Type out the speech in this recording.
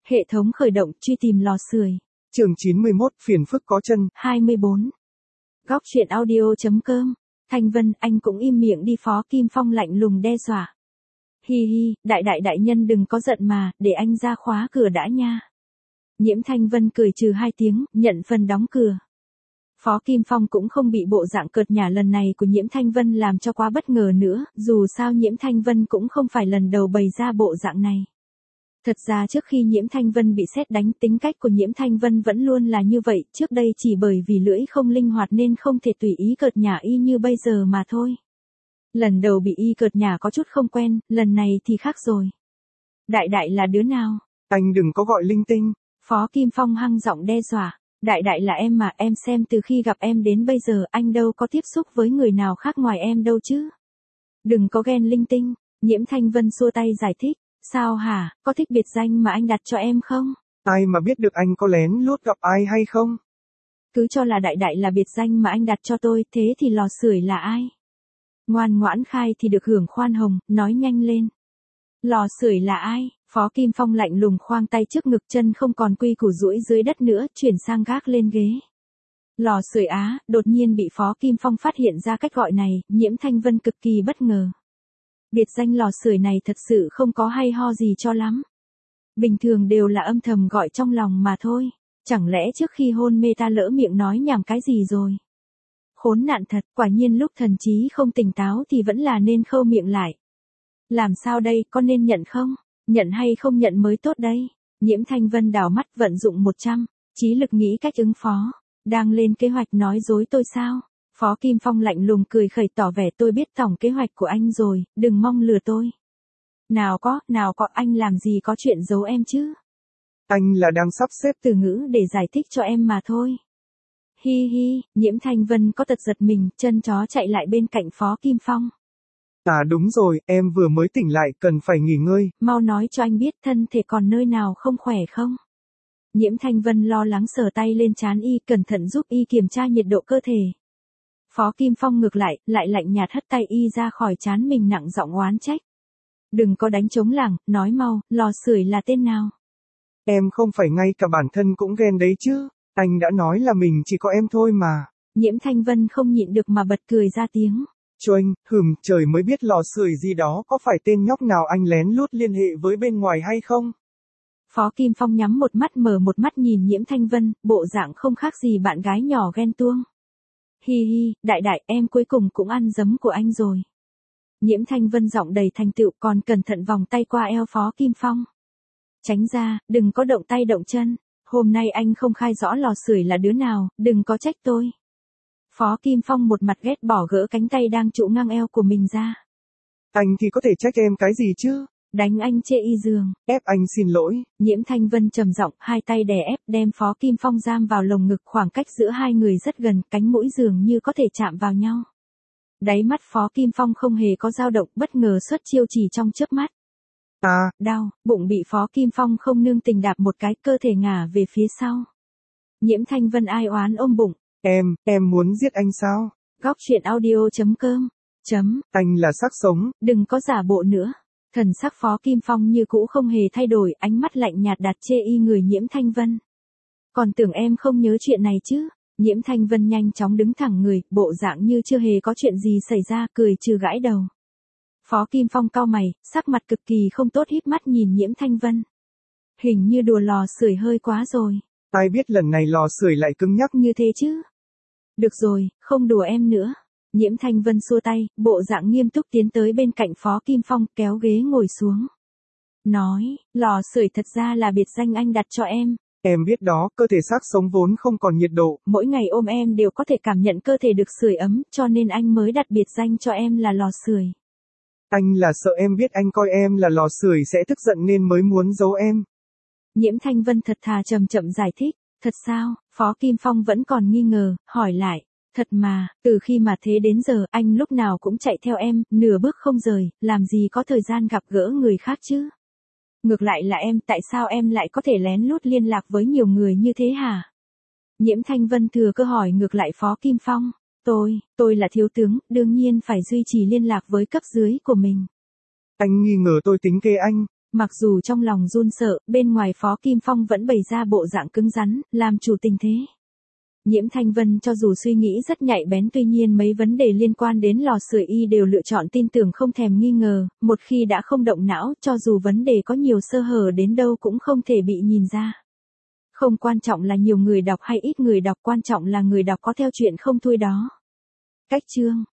Hệ thống khởi động, truy tìm lò sưởi. Chương 91, phiền phức có chân. 24. Góc truyện audio.com. Thanh Vân, anh cũng im miệng đi, Phó Kim Phong lạnh lùng đe dọa. Hi hi, đại nhân đừng có giận mà, để anh ra khóa cửa đã nha. Nhiễm Thanh Vân cười trừ hai tiếng, nhận phần đóng cửa. Phó Kim Phong cũng không bị bộ dạng cợt nhả lần này của Nhiễm Thanh Vân làm cho quá bất ngờ nữa, dù sao Nhiễm Thanh Vân cũng không phải lần đầu bày ra bộ dạng này. Thật ra trước khi Nhiễm Thanh Vân bị sét đánh, tính cách của Nhiễm Thanh Vân vẫn luôn là như vậy, trước đây chỉ bởi vì lưỡi không linh hoạt nên không thể tùy ý cợt nhả y như bây giờ mà thôi. Lần đầu bị y cợt nhả có chút không quen, lần này thì khác rồi. Đại là đứa nào? Anh đừng có gọi linh tinh. Phó Kim Phong hăng giọng đe dọa. Đại là em mà, em xem từ khi gặp em đến bây giờ anh đâu có tiếp xúc với người nào khác ngoài em đâu chứ. Đừng có ghen linh tinh. Nhiễm Thanh Vân xua tay giải thích. Sao hả, có thích biệt danh mà anh đặt cho em không? Ai mà biết được anh có lén lút gặp ai hay không? Cứ cho là đại là biệt danh mà anh đặt cho tôi, thế thì lò sưởi là ai? Ngoan ngoãn khai thì được hưởng khoan hồng, nói nhanh lên. Lò sưởi là ai? Phó Kim Phong lạnh lùng khoang tay trước ngực, chân không còn quy củ duỗi dưới đất nữa, chuyển sang gác lên ghế. Lò sưởi á, đột nhiên bị Phó Kim Phong phát hiện ra cách gọi này, Nhiễm Thanh Vân cực kỳ bất ngờ. Biệt danh lò sưởi này thật sự không có hay ho gì cho lắm. Bình thường đều là âm thầm gọi trong lòng mà thôi. Chẳng lẽ trước khi hôn mê ta lỡ miệng nói nhảm cái gì rồi? Khốn nạn thật, quả nhiên lúc thần trí không tỉnh táo thì vẫn là nên khâu miệng lại. Làm sao đây, con nên nhận không? Nhận hay không nhận mới tốt đây? Nhiễm Thanh Vân đảo mắt vận dụng 100, trí lực nghĩ cách ứng phó. Đang lên kế hoạch nói dối tôi sao? Phó Kim Phong lạnh lùng cười khẩy tỏ vẻ tôi biết tổng kế hoạch của anh rồi, đừng mong lừa tôi. Nào có, anh làm gì có chuyện giấu em chứ? Anh là đang sắp xếp từ ngữ để giải thích cho em mà thôi. Hi hi, Nhiễm Thanh Vân có tật giật mình, chân chó chạy lại bên cạnh Phó Kim Phong. À đúng rồi, em vừa mới tỉnh lại, cần phải nghỉ ngơi. Mau nói cho anh biết thân thể còn nơi nào không khỏe không? Nhiễm Thanh Vân lo lắng sờ tay lên trán y, cẩn thận giúp y kiểm tra nhiệt độ cơ thể. Phó Kim Phong ngược lại lạnh nhạt hất tay y ra khỏi trán mình, nặng giọng oán trách. Đừng có đánh trống lảng, nói mau, lò sưởi là tên nào? Em không phải ngay cả bản thân cũng ghen đấy chứ, anh đã nói là mình chỉ có em thôi mà. Nhiễm Thanh Vân không nhịn được mà bật cười ra tiếng. Choanh, trời mới biết lò sưởi gì đó có phải tên nhóc nào anh lén lút liên hệ với bên ngoài hay không? Phó Kim Phong nhắm một mắt mở một mắt nhìn Nhiễm Thanh Vân, bộ dạng không khác gì bạn gái nhỏ ghen tuông. Hi hi, đại em cuối cùng cũng ăn giấm của anh rồi. Nhiễm Thanh Vân giọng đầy thành tựu, còn cẩn thận vòng tay qua eo Phó Kim Phong. Tránh ra, đừng có động tay động chân, hôm nay anh không khai rõ lò sưởi là đứa nào, đừng có trách tôi. Phó Kim Phong một mặt ghét bỏ gỡ cánh tay đang trụ ngang eo của mình ra. Anh thì có thể trách em cái gì chứ? Đánh anh chê y giường. Ép anh xin lỗi. Nhiễm Thanh Vân trầm giọng, hai tay đè ép đem Phó Kim Phong giam vào lồng ngực, khoảng cách giữa hai người rất gần, cánh mũi dường như có thể chạm vào nhau. Đáy mắt Phó Kim Phong không hề có dao động, bất ngờ xuất chiêu chỉ trong chớp mắt. Đau, bụng bị Phó Kim Phong không nương tình đạp một cái, cơ thể ngả về phía sau. Nhiễm Thanh Vân ai oán ôm bụng. Em muốn giết anh sao? Góc truyện audio.com. Anh là xác sống. Đừng có giả bộ nữa. Thần sắc Phó Kim Phong như cũ không hề thay đổi, ánh mắt lạnh nhạt đặt chê y người Nhiễm Thanh Vân. Còn tưởng em không nhớ chuyện này chứ? Nhiễm Thanh Vân nhanh chóng đứng thẳng người, bộ dạng như chưa hề có chuyện gì xảy ra, cười trừ gãi đầu. Phó Kim Phong cau mày, sắc mặt cực kỳ không tốt, híp mắt nhìn Nhiễm Thanh Vân. Hình như đùa lò sưởi hơi quá rồi. Ai biết lần này lò sưởi lại cứng nhắc như thế chứ? Được rồi, không đùa em nữa. Nhiễm Thanh Vân xua tay, bộ dạng nghiêm túc tiến tới bên cạnh Phó Kim Phong, kéo ghế ngồi xuống. Nói, lò sưởi thật ra là biệt danh anh đặt cho em. Em biết đó, cơ thể xác sống vốn không còn nhiệt độ. Mỗi ngày ôm em đều có thể cảm nhận cơ thể được sưởi ấm, cho nên anh mới đặt biệt danh cho em là lò sưởi. Anh là sợ em biết anh coi em là lò sưởi sẽ tức giận nên mới muốn giấu em. Nhiễm Thanh Vân thật thà chậm chậm giải thích. Thật sao? Phó Kim Phong vẫn còn nghi ngờ, hỏi lại. Thật mà, từ khi mà thế đến giờ anh lúc nào cũng chạy theo em, nửa bước không rời, làm gì có thời gian gặp gỡ người khác chứ? Ngược lại là em, tại sao em lại có thể lén lút liên lạc với nhiều người như thế hả? Nhiễm Thanh Vân thừa cơ hỏi ngược lại Phó Kim Phong. Tôi là thiếu tướng, đương nhiên phải duy trì liên lạc với cấp dưới của mình. Anh nghi ngờ tôi tính kế anh. Mặc dù trong lòng run sợ, bên ngoài Phó Kim Phong vẫn bày ra bộ dạng cứng rắn, làm chủ tình thế. Nhiễm Thanh Vân cho dù suy nghĩ rất nhạy bén, tuy nhiên mấy vấn đề liên quan đến lò sưởi y đều lựa chọn tin tưởng không thèm nghi ngờ, một khi đã không động não, cho dù vấn đề có nhiều sơ hở đến đâu cũng không thể bị nhìn ra. Không quan trọng là nhiều người đọc hay ít người đọc, quan trọng là người đọc có theo chuyện không thôi đó. Cách chương